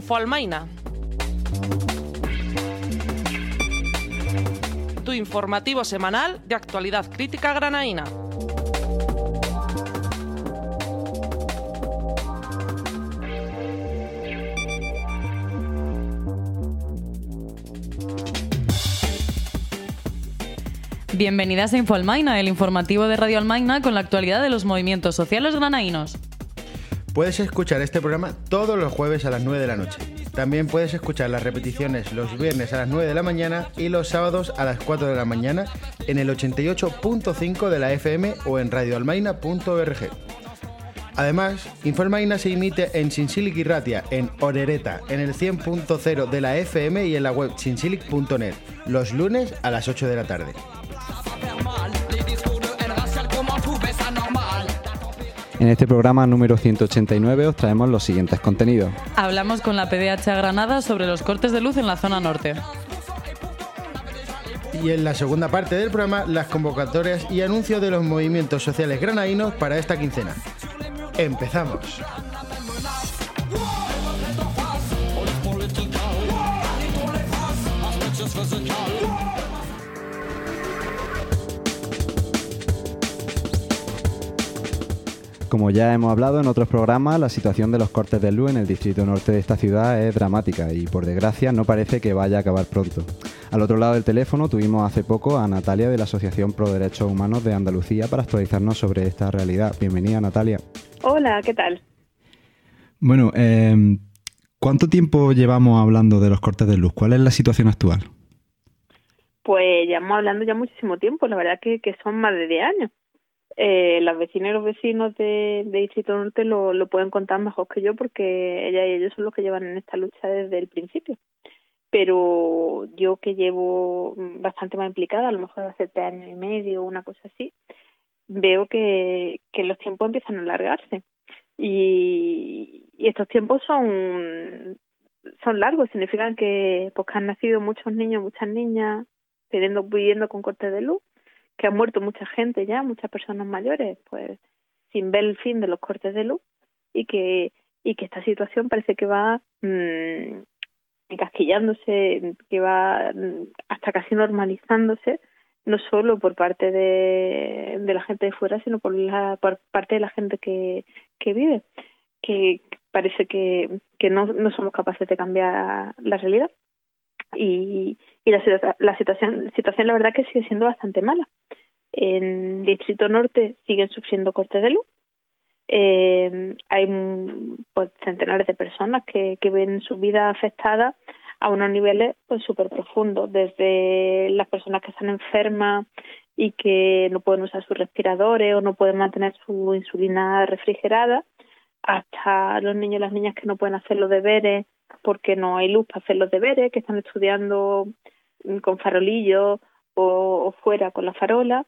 Infoalmaina. Tu informativo semanal de actualidad crítica granaína. Bienvenidas a Infoalmaina, el informativo de Radio Almaina con la actualidad de los movimientos sociales granaínos. Puedes escuchar este programa todos los jueves a las 9 de la noche. También puedes escuchar las repeticiones los viernes a las 9 de la mañana y los sábados a las 4 de la mañana en el 88.5 de la FM o en radioalmaina.org. Además, Infoalmaina se emite en Txintxilik Irratia, en Orereta, en el 100.0 de la FM y en la web txintxilik.net, los lunes a las 8 de la tarde. En este programa número 189 os traemos los siguientes contenidos. Hablamos con la PDH Granada sobre los cortes de luz en la zona norte. Y en la segunda parte del programa, las convocatorias y anuncios de los movimientos sociales granaínos para esta quincena. ¡Empezamos! Como ya hemos hablado en otros programas, la situación de los cortes de luz en el distrito norte de esta ciudad es dramática y, por desgracia, no parece que vaya a acabar pronto. Al otro lado del teléfono tuvimos hace poco a Natalia de la Asociación Pro Derechos Humanos de Andalucía para actualizarnos sobre esta realidad. Bienvenida, Natalia. Hola, ¿qué tal? Bueno, ¿cuánto tiempo llevamos hablando de los cortes de luz? ¿Cuál es la situación actual? Pues llevamos hablando ya muchísimo tiempo, la verdad que son más de 10 años. Las vecinas y los vecinos de Distrito Norte lo pueden contar mejor que yo porque ella y ellos son los que llevan en esta lucha desde el principio. Pero yo, que llevo bastante más implicada, a lo mejor hace 3 años y medio, una cosa así, veo que los tiempos empiezan a alargarse. Y estos tiempos son largos, significan que han nacido muchos niños, muchas niñas viviendo con cortes de luz, que ha muerto mucha gente ya, muchas personas mayores, pues sin ver el fin de los cortes de luz, y que esta situación parece que va encasquillándose, que va hasta casi normalizándose, no solo por parte de la gente de fuera, sino por parte de la gente que vive, que parece que no somos capaces de cambiar la realidad. Y la situación la verdad que sigue siendo bastante mala. En Distrito Norte siguen sufriendo cortes de luz. Hay pues centenares de personas que ven su vida afectada a unos niveles pues súper profundos, desde las personas que están enfermas y que no pueden usar sus respiradores o no pueden mantener su insulina refrigerada, hasta los niños y las niñas que no pueden hacer los deberes porque no hay luz para hacer los deberes, que están estudiando con farolillos o fuera con la farola,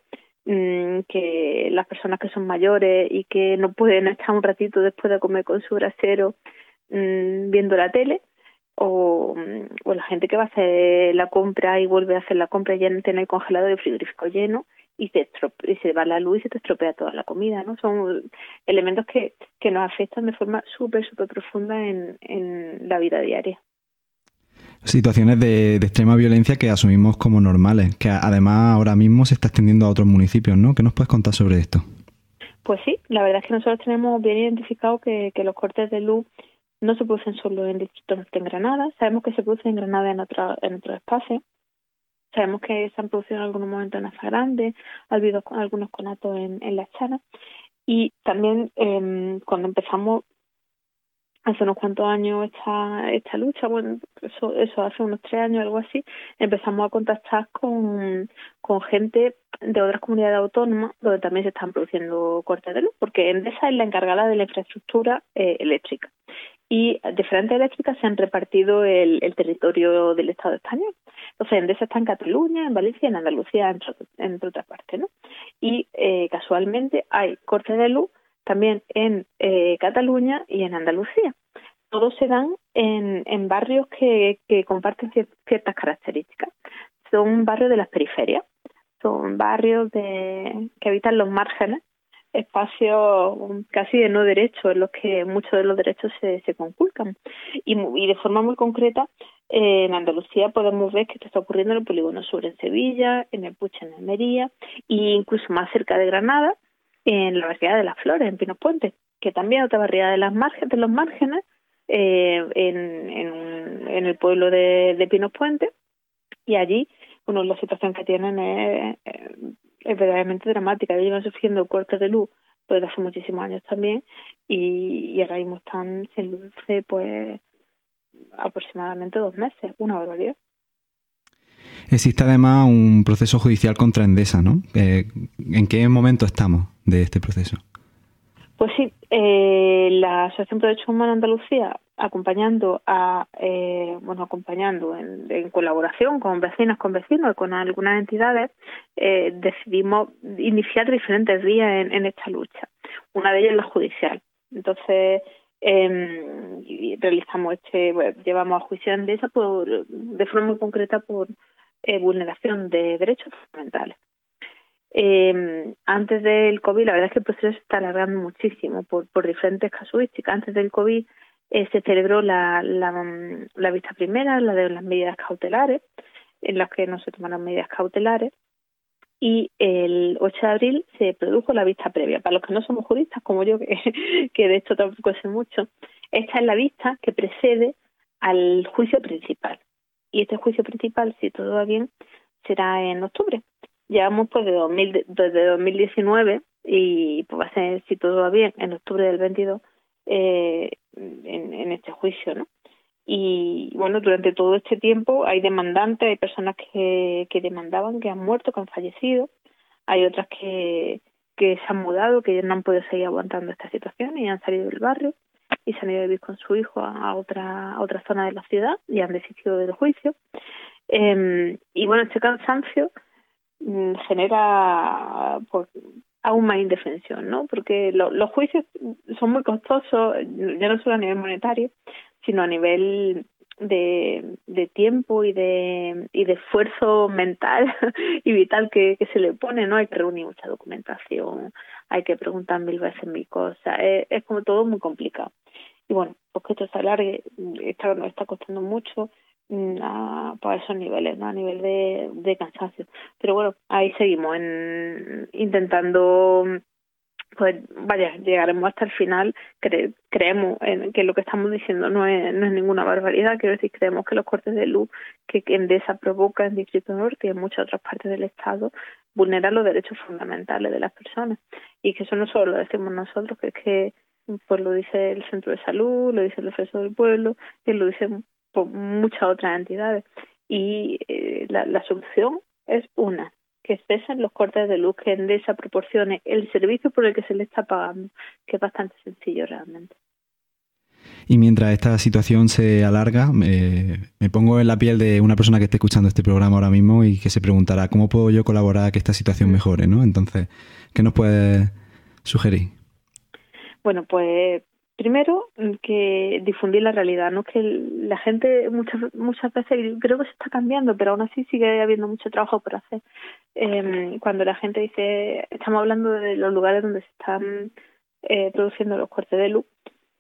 que las personas que son mayores y que no pueden estar un ratito después de comer con su brasero viendo la tele, o la gente que va a hacer la compra y vuelve a hacer la compra y ya no tiene el congelador y el frigorífico lleno y se va la luz y se te estropea toda la comida, ¿no? Son elementos que nos afectan de forma súper profunda en la vida diaria. Situaciones de extrema violencia que asumimos como normales, que además ahora mismo se está extendiendo a otros municipios, ¿no? ¿Qué nos puedes contar sobre esto? Pues sí, la verdad es que nosotros tenemos bien identificado que los cortes de luz no se producen solo en Distrito Norte, en Granada. Sabemos que se producen en Granada en otros espacios. Sabemos que se han producido en algunos momentos en Aza Grande, ha habido algunos conatos en La Chana. Y también cuando empezamos hace unos cuantos años esta lucha, bueno, eso hace unos 3 años, algo así, empezamos a contactar con gente de otras comunidades autónomas donde también se están produciendo cortes de luz, porque Endesa es la encargada de la infraestructura eléctrica. Y diferentes eléctricas se han repartido el territorio del Estado español. Entonces, Endesa está en Cataluña, en Valencia y en Andalucía, entre otras partes, ¿no? Y casualmente hay cortes de luz también en Cataluña y en Andalucía. Todos se dan en barrios que comparten ciertas características. Son barrios de las periferias, son barrios que habitan los márgenes espacios casi de no derecho en los que muchos de los derechos se conculcan. Y de forma muy concreta, en Andalucía podemos ver que esto está ocurriendo en el Polígono Sur en Sevilla, en el Puig en Almería e incluso más cerca de Granada, en la barriada de Las Flores, en Pinos Puente, que también es otra barriada de los márgenes, en el pueblo de Pinos Puente. Y allí, bueno, la situación que tienen es verdaderamente dramática. Ellos llevan sufriendo cortes de luz desde hace muchísimos años también, y ahora mismo están sin luz pues aproximadamente 2 meses, una barbaridad. Existe además un proceso judicial contra Endesa, ¿no? ¿En qué momento estamos de este proceso? Pues sí, la Asociación por Derechos Humanos de Andalucía, acompañando en colaboración con vecinas, con vecinos y con algunas entidades, decidimos iniciar diferentes vías en esta lucha. Una de ellas es la judicial. Entonces, llevamos a juicio a Endesa de forma muy concreta por vulneración de derechos fundamentales. Antes del COVID, la verdad es que el proceso se está alargando muchísimo por diferentes casuísticas. Antes del COVID se celebró la vista primera, la de las medidas cautelares, en las que no se tomaron medidas cautelares, y el 8 de abril se produjo la vista previa. Para los que no somos juristas, como yo, que de esto tampoco sé mucho, esta es la vista que precede al juicio principal. Y este juicio principal, si todo va bien, será en octubre. Llevamos pues desde 2019 y pues va a ser, si todo va bien, en octubre del 22 en este juicio, ¿no? Y bueno, durante todo este tiempo hay demandantes, hay personas que demandaban, que han muerto, que han fallecido, hay otras que se han mudado, que no han podido seguir aguantando esta situación y han salido del barrio y se han ido a vivir con su hijo a otra zona de la ciudad y han desistido del juicio. Y bueno, este cansancio genera pues aún más indefensión, ¿no? Porque los juicios son muy costosos, ya no solo a nivel monetario, sino a nivel de tiempo y de esfuerzo mental y vital que se le pone, ¿no? Hay que reunir mucha documentación, hay que preguntar 1000 veces 1000 cosas, es como todo muy complicado. Y bueno, pues que esto se alargue, nos está costando mucho para esos niveles, ¿no? A nivel de cansancio. Pero bueno, ahí seguimos intentando, pues llegaremos hasta el final. Creemos que lo que estamos diciendo no es ninguna barbaridad. Quiero decir, creemos que los cortes de luz que Endesa provoca en Distrito Norte y en muchas otras partes del Estado vulneran los derechos fundamentales de las personas, y que eso no solo lo decimos nosotros, que es que pues lo dice el Centro de Salud, lo dice el Defensor del Pueblo, y lo dicen por muchas otras entidades. Y la solución es que cesen los cortes de luz, que Endesa proporcione el servicio por el que se le está pagando, que es bastante sencillo realmente. Y mientras esta situación se alarga, me pongo en la piel de una persona que esté escuchando este programa ahora mismo y que se preguntará ¿cómo puedo yo colaborar a que esta situación mejore, ¿no? Entonces, ¿qué nos puedes sugerir? Bueno, pues primero que difundir la realidad, ¿no? Que la gente muchas veces, creo que se está cambiando, pero aún así sigue habiendo mucho trabajo por hacer. Cuando la gente dice, estamos hablando de los lugares donde se están produciendo los cortes de luz,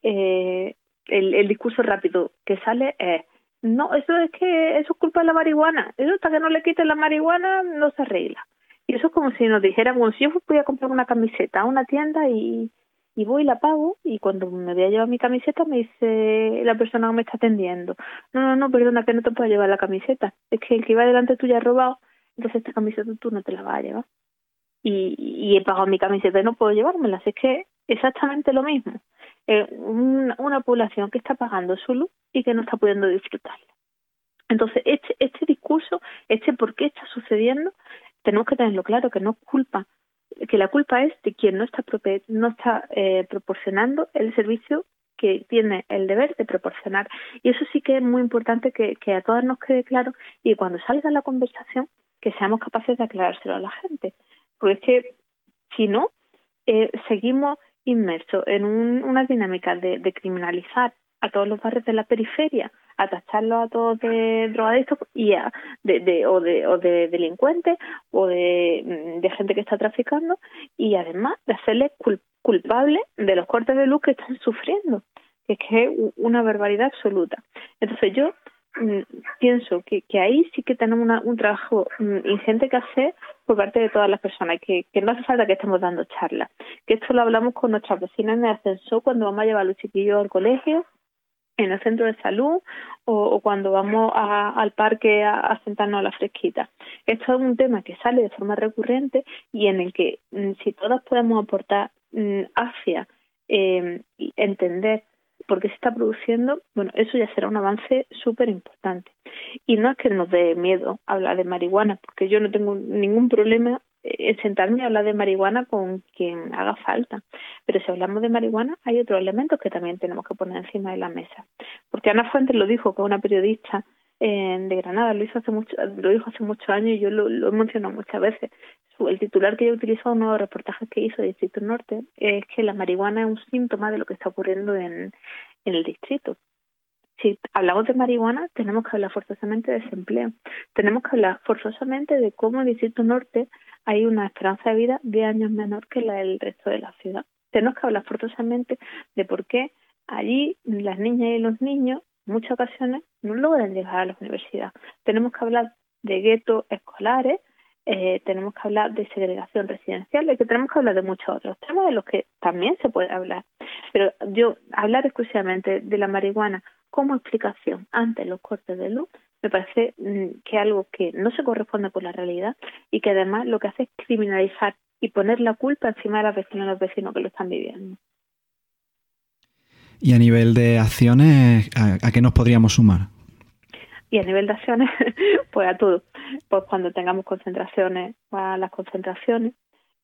el discurso rápido que sale es: no, eso es culpa de la marihuana, eso hasta que no le quiten la marihuana no se arregla. Y eso es como si nos dijeran, bueno, si yo voy a comprar una camiseta a una tienda y voy y la pago, y cuando me voy a llevar mi camiseta me dice la persona que me está atendiendo: no, perdona, que no te puedo llevar la camiseta, es que el que iba delante tuya ha robado, entonces esta camiseta tú no te la vas a llevar. Y he pagado mi camiseta y no puedo llevármela. Así es que exactamente lo mismo. Una población que está pagando su luz y que no está pudiendo disfrutarla. Entonces, este discurso, por qué está sucediendo, tenemos que tenerlo claro, que no es culpa, que la culpa es de quien no está proporcionando el servicio que tiene el deber de proporcionar. Y eso sí que es muy importante que a todas nos quede claro, y cuando salga la conversación que seamos capaces de aclarárselo a la gente. Porque es que si no, seguimos inmersos en una dinámica de criminalizar a todos los barrios de la periferia, a tacharlos a todos de drogadictos y o de delincuentes o de gente que está traficando, y además de hacerles culpables de los cortes de luz que están sufriendo, que es una barbaridad absoluta. Entonces yo pienso que ahí sí que tenemos un trabajo ingente que hacer por parte de todas las personas, que no hace falta que estemos dando charlas, que esto lo hablamos con nuestras vecinas en el ascensor cuando vamos a llevar a los chiquillos al colegio, en el centro de salud o cuando vamos al parque a sentarnos a la fresquita. Esto es un tema que sale de forma recurrente y en el que si todas podemos aportar hacia entender por qué se está produciendo, bueno, eso ya será un avance súper importante. Y no es que nos dé miedo hablar de marihuana, porque yo no tengo ningún problema en sentarme a hablar de marihuana con quien haga falta. Pero si hablamos de marihuana, hay otros elementos que también tenemos que poner encima de la mesa. Porque Ana Fuentes lo dijo, que es una periodista de Granada, lo dijo hace muchos años y yo lo he mencionado muchas veces. El titular que ella utilizó en uno de los reportajes que hizo de Distrito Norte es que la marihuana es un síntoma de lo que está ocurriendo en el distrito. Si hablamos de marihuana, tenemos que hablar forzosamente de desempleo. Tenemos que hablar forzosamente de cómo en el Distrito Norte hay una esperanza de vida 10 años menor que la del resto de la ciudad. Tenemos que hablar forzosamente de por qué allí las niñas y los niños en muchas ocasiones no logran llegar a la universidad. Tenemos que hablar de guetos escolares, tenemos que hablar de segregación residencial, y que tenemos que hablar de muchos otros temas de los que también se puede hablar. Pero yo hablar exclusivamente de la marihuana como explicación ante los cortes de luz me parece que es algo que no se corresponde con la realidad y que además lo que hace es criminalizar y poner la culpa encima de las vecinas y los vecinos que lo están viviendo. Y a nivel de acciones, ¿a qué nos podríamos sumar? Y a nivel de acciones, pues a todo. Pues cuando tengamos concentraciones, a las concentraciones.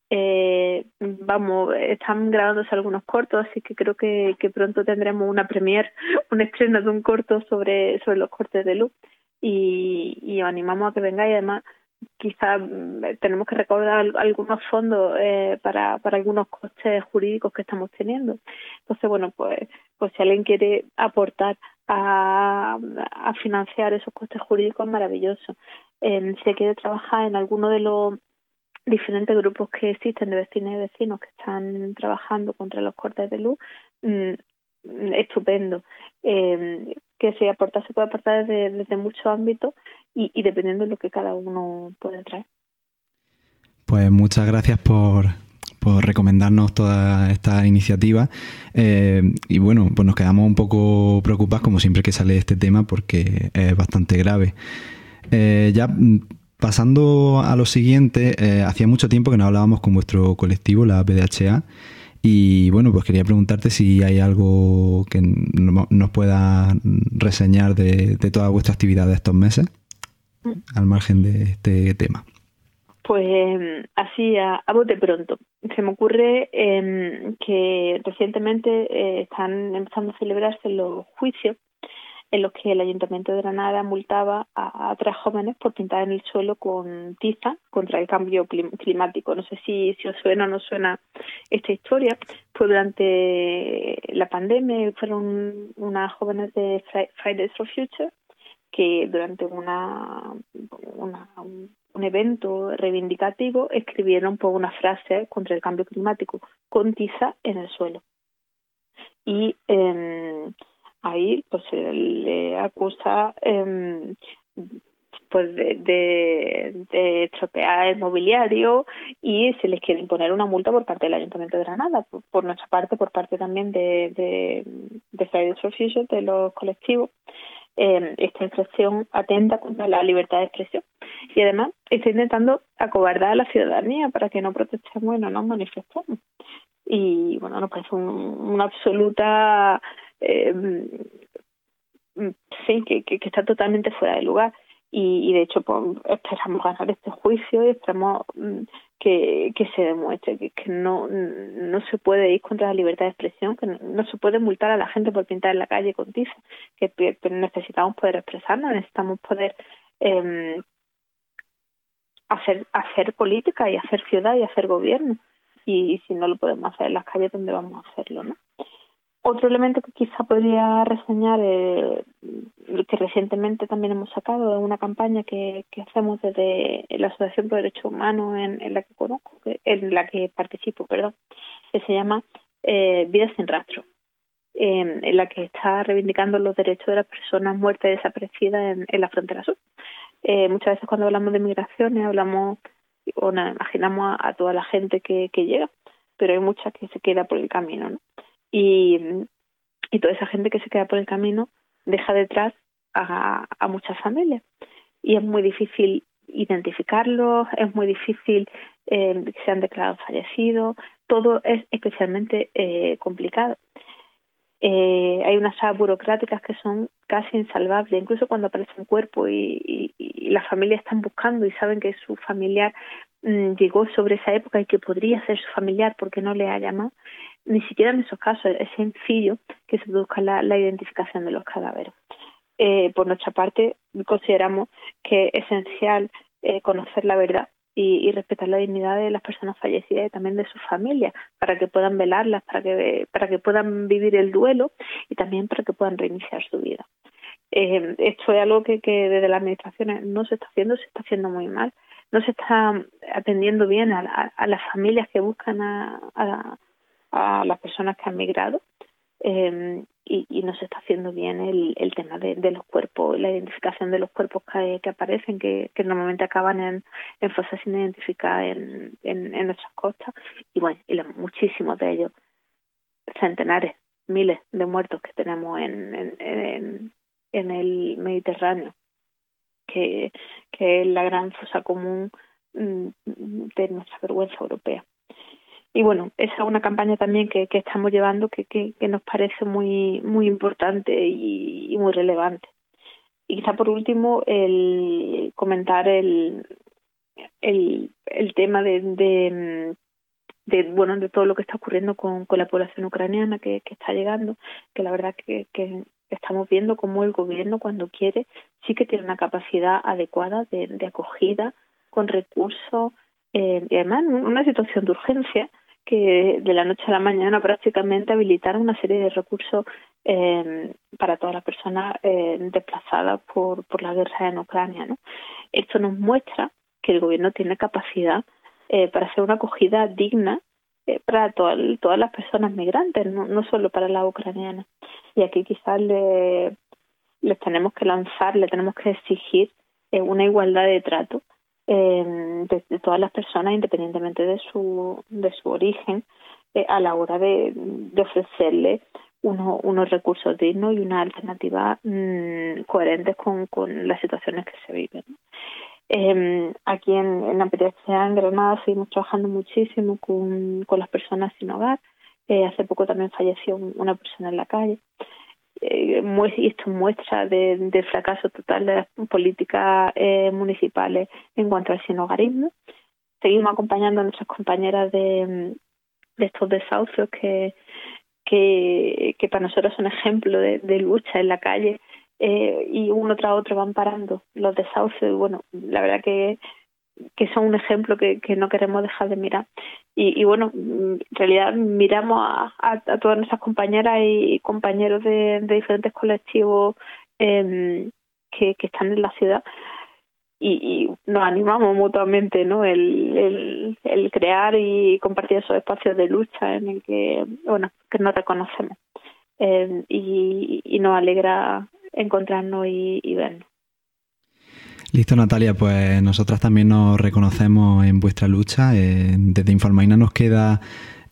Están grabándose algunos cortos, así que creo que pronto tendremos una premiere, un estreno de un corto sobre los cortes de luz. Y os animamos a que vengáis. Además, quizás tenemos que recaudar algunos fondos para algunos costes jurídicos que estamos teniendo. Entonces, bueno, pues si alguien quiere aportar a financiar esos costes jurídicos, maravilloso. Si quiere trabajar en alguno de los diferentes grupos que existen de vecinas y vecinos que están trabajando contra los cortes de luz, estupendo. Que se puede aportar desde muchos ámbitos y dependiendo de lo que cada uno puede traer. Pues muchas gracias por recomendarnos toda esta iniciativa, y bueno, pues nos quedamos un poco preocupados como siempre que sale este tema porque es bastante grave. Ya pasando a lo siguiente, hacía mucho tiempo que no hablábamos con vuestro colectivo, la PDHA, y bueno, pues quería preguntarte si hay algo que nos pueda reseñar de toda vuestra actividad de estos meses, al margen de este tema. Pues así a bote pronto. Se me ocurre que recientemente están empezando a celebrarse los juicios en los que el Ayuntamiento de Granada multaba a 3 jóvenes por pintar en el suelo con tiza contra el cambio climático. No sé si os suena o no suena esta historia. Fue durante la pandemia, fueron unas jóvenes de Fridays for Future que durante un evento reivindicativo escribieron una frase contra el cambio climático con tiza en el suelo. Y ahí pues se le acusa pues de estropear el mobiliario y se les quiere imponer una multa por parte del Ayuntamiento de Granada, por nuestra parte, por parte también de Fridays for Future, de los colectivos. Esta infracción atenta contra la libertad de expresión y además está intentando acobardar a la ciudadanía para que no protestemos y no nos manifestemos. Y bueno, nos parece una absoluta sí, que está totalmente fuera de lugar. Y de hecho pues esperamos ganar este juicio y esperamos que se demuestre que no se puede ir contra la libertad de expresión, que no se puede multar a la gente por pintar en la calle con tiza, que necesitamos poder expresarnos, necesitamos poder hacer política y hacer ciudad y hacer gobierno, y si no lo podemos hacer en las calles, ¿dónde vamos a hacerlo, no? Otro elemento que quizá podría reseñar, que recientemente también hemos sacado, es una campaña que hacemos desde la Asociación por Derechos Humanos en la que en la que participo, que se llama Vidas sin Rastro, en la que está reivindicando los derechos de las personas muertas y desaparecidas en la frontera sur. Muchas veces cuando hablamos de migraciones imaginamos a toda la gente que llega, pero hay mucha que se queda por el camino, ¿no? Y toda esa gente que se queda por el camino deja detrás a muchas familias, y es muy difícil identificarlos, es muy difícil que sean declarados fallecidos, todo es especialmente complicado. Hay unas trabas burocráticas que son casi insalvables, incluso cuando aparece un cuerpo y las familias están buscando y saben que su familiar llegó sobre esa época y que podría ser su familiar porque no le ha llamado. Ni siquiera en esos casos es sencillo que se produzca la identificación de los cadáveres. Por nuestra parte, consideramos que es esencial conocer la verdad y respetar la dignidad de las personas fallecidas y también de sus familias, para que puedan velarlas, para que puedan vivir el duelo y también para que puedan reiniciar su vida. Esto es algo que desde las administraciones no se está haciendo muy mal, no se está atendiendo bien a las familias que buscan a las personas que han migrado, y no se está haciendo bien el tema de los cuerpos, la identificación de los cuerpos que aparecen, que normalmente acaban en fosas sin identificar en nuestras costas, y bueno, muchísimos de ellos, centenares, miles de muertos que tenemos en el Mediterráneo, que es la gran fosa común de nuestra vergüenza europea. Y bueno, esa es una campaña también que estamos llevando que nos parece muy muy importante y muy relevante. Y quizá por último el comentar el tema de todo lo que está ocurriendo con la población ucraniana que está llegando, que la verdad que estamos viendo cómo el gobierno, cuando quiere, sí que tiene una capacidad adecuada de acogida, con recursos, y además en una situación de urgencia, que de la noche a la mañana prácticamente habilitaron una serie de recursos para todas las personas desplazadas por la guerra en Ucrania, ¿no? Esto nos muestra que el gobierno tiene capacidad para hacer una acogida digna para todas las personas migrantes, no solo para las ucranianas. Y aquí quizás les tenemos que lanzar, le tenemos que exigir una igualdad de trato de todas las personas, independientemente de su origen, a la hora de ofrecerles unos recursos dignos y una alternativa coherentes con las situaciones que se viven, ¿no? Aquí en la PTSA en Granada seguimos trabajando muchísimo con las personas sin hogar. Hace poco también falleció una persona en la calle. Y esto muestra del fracaso total de las políticas municipales en cuanto al sinhogarismo. Seguimos acompañando a nuestras compañeras de estos desahucios que para nosotros son ejemplos de lucha en la calle, y uno tras otro van parando los desahucios, y bueno, la verdad que son un ejemplo que no queremos dejar de mirar. Y bueno, en realidad miramos a todas nuestras compañeras y compañeros de diferentes colectivos que están en la ciudad, y nos animamos mutuamente, ¿no? El crear y compartir esos espacios de lucha en el que nos reconocemos, y nos alegra encontrarnos y vernos. Listo, Natalia, pues nosotras también nos reconocemos en vuestra lucha. Desde Infoalmaina nos queda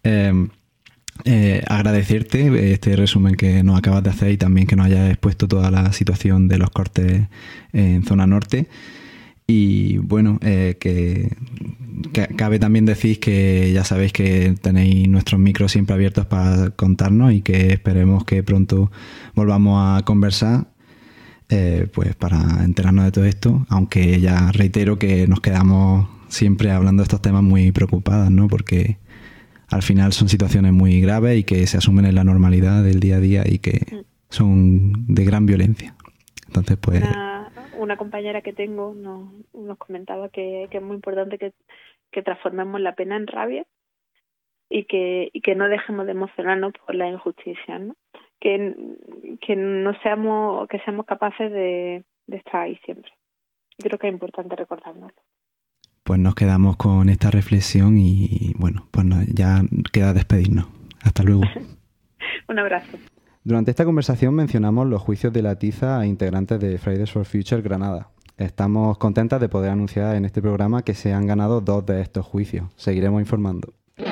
agradecerte este resumen que nos acabas de hacer y también que nos hayas expuesto toda la situación de los cortes en zona norte. Y bueno, que cabe también decir que ya sabéis que tenéis nuestros micros siempre abiertos para contarnos, y que esperemos que pronto volvamos a conversar, pues para enterarnos de todo esto, aunque ya reitero que nos quedamos siempre hablando de estos temas muy preocupadas, ¿no? Porque al final son situaciones muy graves y que se asumen en la normalidad del día a día y que son de gran violencia. Entonces, pues... Una compañera que tengo nos comentaba que es muy importante que transformemos la pena en rabia y que no dejemos de emocionarnos por la injusticia, ¿no? que seamos capaces de estar ahí siempre. Creo que es importante recordárnoslo. Pues nos quedamos con esta reflexión y bueno, pues ya queda despedirnos. Hasta luego. Un abrazo. Durante esta conversación mencionamos los juicios de la tiza a integrantes de Fridays for Future Granada. Estamos contentas de poder anunciar en este programa que se han ganado 2 de estos juicios. Seguiremos informando.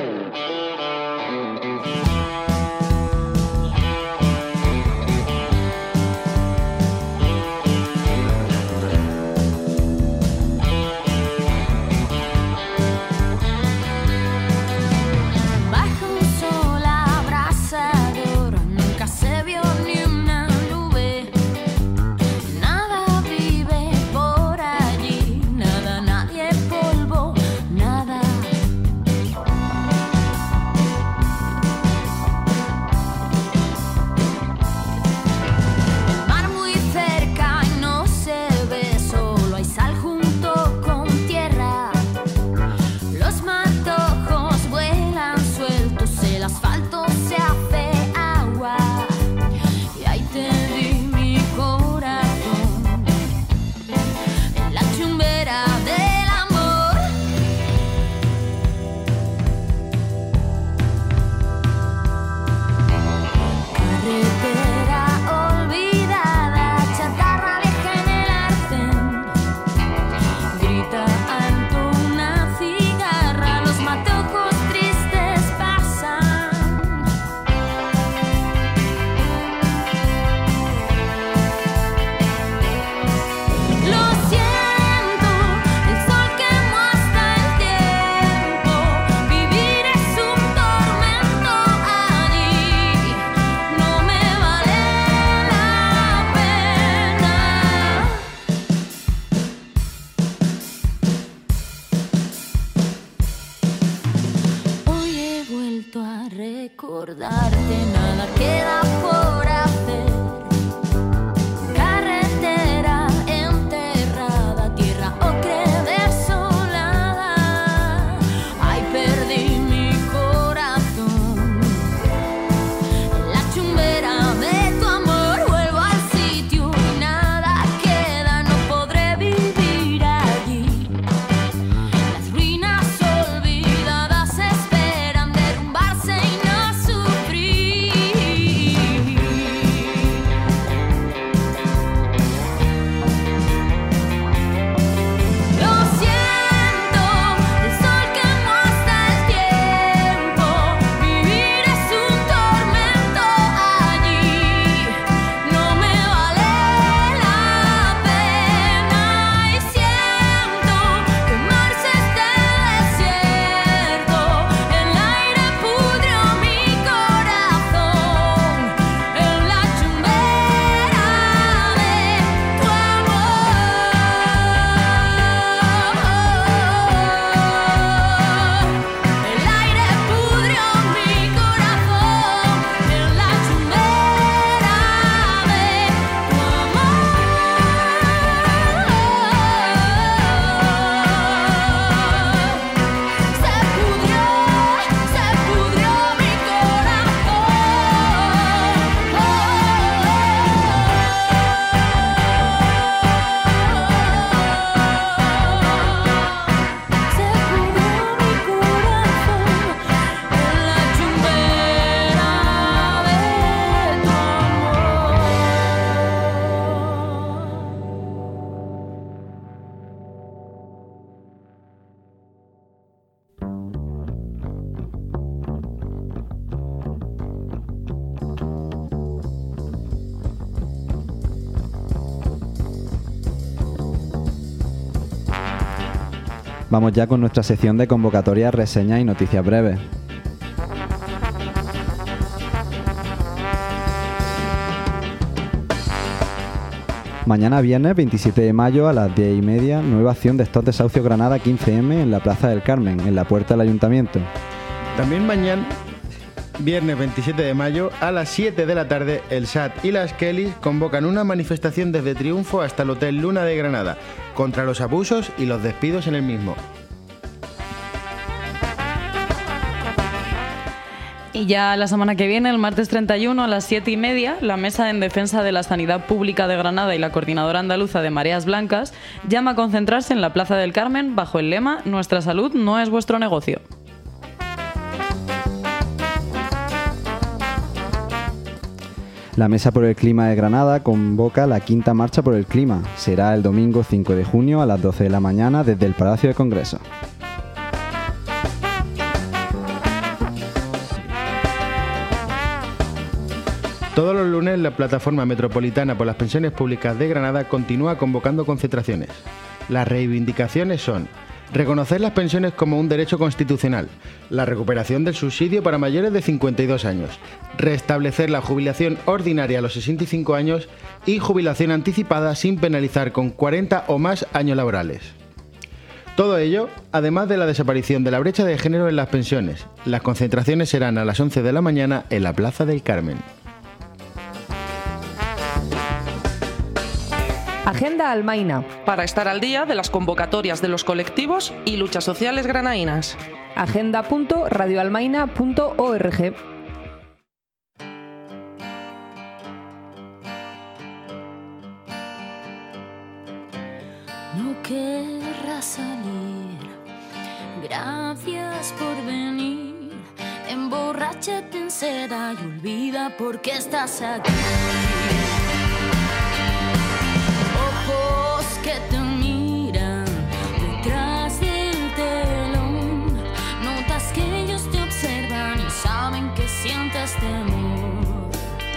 recordarte, nada queda por hacer. Carretera enterrada, tierra ocre desolada. Ay, perdí mi corazón en la chumbera de tu amor. Vuelvo al sitio y nada queda, no podré vivir allí. Las ruinas olvidadas esperan derrumbarse y no sufrir. Lo siento, el sol quemó hasta el tiempo. Vivir es un tormento allí, no me vale la pena. Y siento quemarse este desierto, el aire pudrió mi corazón en la chumbera de tu amor. El aire pudrió mi corazón en la chumbera de tu amor. Se pudrió mi Vamos ya con nuestra sección de convocatorias, reseñas y noticias breves. Mañana viernes 27 de mayo a las 10:30, nueva acción de Stop Desahucio Granada 15M en la Plaza del Carmen, en la puerta del Ayuntamiento. También mañana, viernes 27 de mayo, a las 7 de la tarde, el SAT y las Kellys convocan una manifestación desde Triunfo hasta el Hotel Luna de Granada, contra los abusos y los despidos en el mismo. Y ya la semana que viene, el martes 31 a las 7:30, la Mesa en Defensa de la Sanidad Pública de Granada y la Coordinadora Andaluza de Mareas Blancas llama a concentrarse en la Plaza del Carmen bajo el lema «Nuestra salud no es vuestro negocio». La Mesa por el Clima de Granada convoca la 5ª Marcha por el Clima. Será el domingo 5 de junio a las 12 de la mañana desde el Palacio de Congresos. Todos los lunes la Plataforma Metropolitana por las Pensiones Públicas de Granada continúa convocando concentraciones. Las reivindicaciones son: reconocer las pensiones como un derecho constitucional, la recuperación del subsidio para mayores de 52 años, restablecer la jubilación ordinaria a los 65 años y jubilación anticipada sin penalizar con 40 o más años laborales. Todo ello, además de la desaparición de la brecha de género en las pensiones. Las concentraciones serán a las 11 de la mañana en la Plaza del Carmen. Agenda Almaina. Para estar al día de las convocatorias de los colectivos y luchas sociales granainas. Agenda.radioalmaina.org. No querrás salir, gracias por venir. Emborráchate en seda y olvida por qué estás aquí. Ojos que te miran detrás del telón, notas que ellos te observan y saben que sientes temor.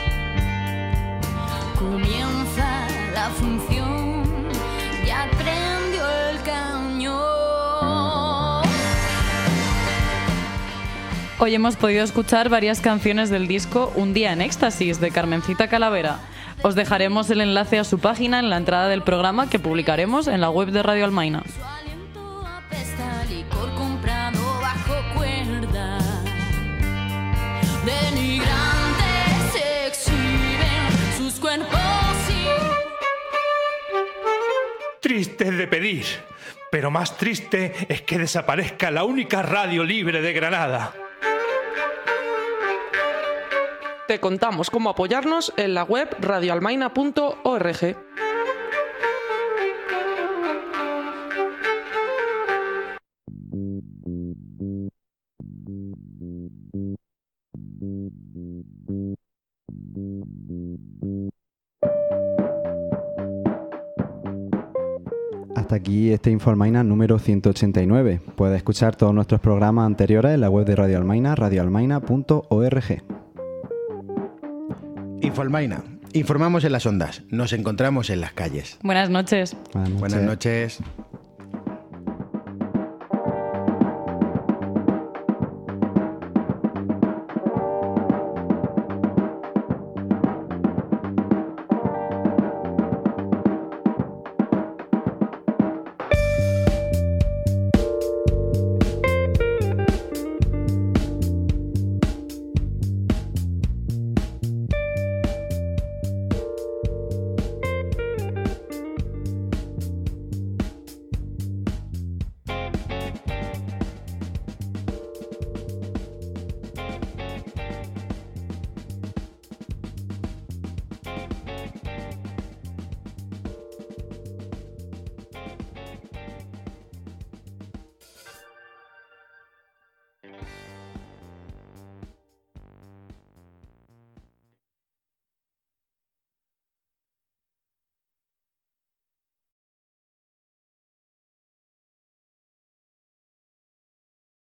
Comienza la función, ya prendió el cañón. Hoy hemos podido escuchar varias canciones del disco Un día en éxtasis de Carmencita Calavera. Os dejaremos el enlace a su página en la entrada del programa que publicaremos en la web de Radio Almaina. Su aliento apesta a licor comprado bajo cuerda. Denigrantes se exhiben sus cuerpos y... Triste de pedir, pero más triste es que desaparezca la única radio libre de Granada. Te contamos cómo apoyarnos en la web radioalmaina.org. Hasta aquí este Infoalmaina número 189. Puedes escuchar todos nuestros programas anteriores en la web de Radio Almaina, radioalmaina.org. Infoalmaina. Informamos en las ondas. Nos encontramos en las calles. Buenas noches. Buenas noches.